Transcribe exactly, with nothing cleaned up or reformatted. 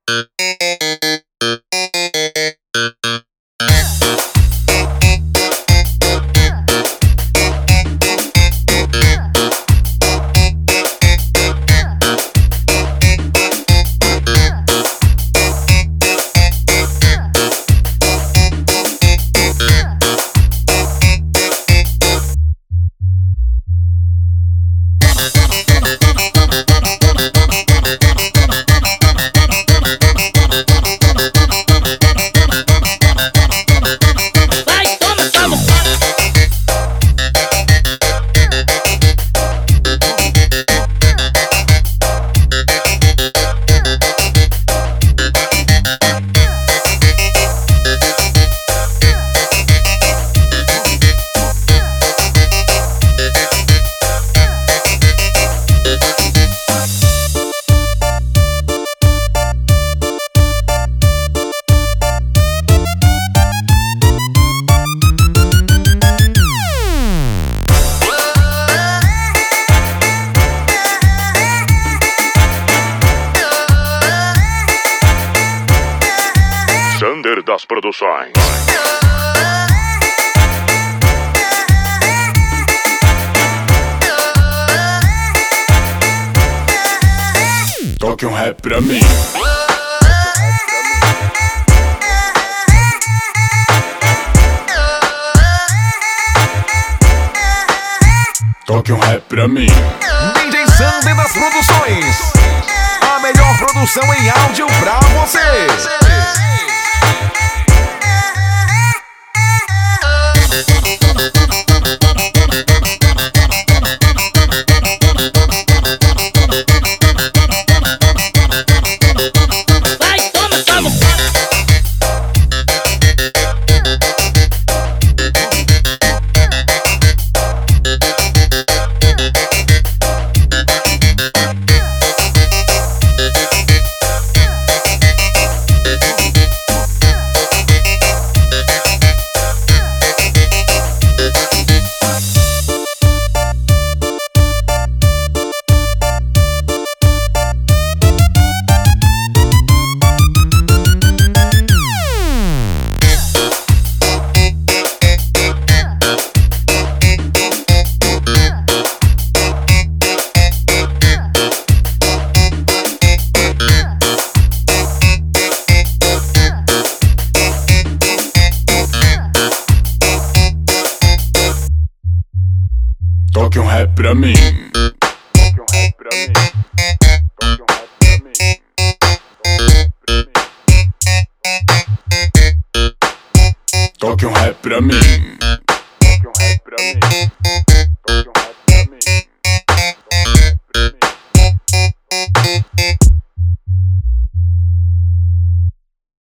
Sander das Produções. Toque um rap pra mim. Toque um rap pra mim. D J Sander das Produções, a melhor produção em áudio pra você. Toque um rap pra mim. Toque um rap pra mim. Toque um rap pra mim. Toque um rap pra mim. Toque um rap pra mim.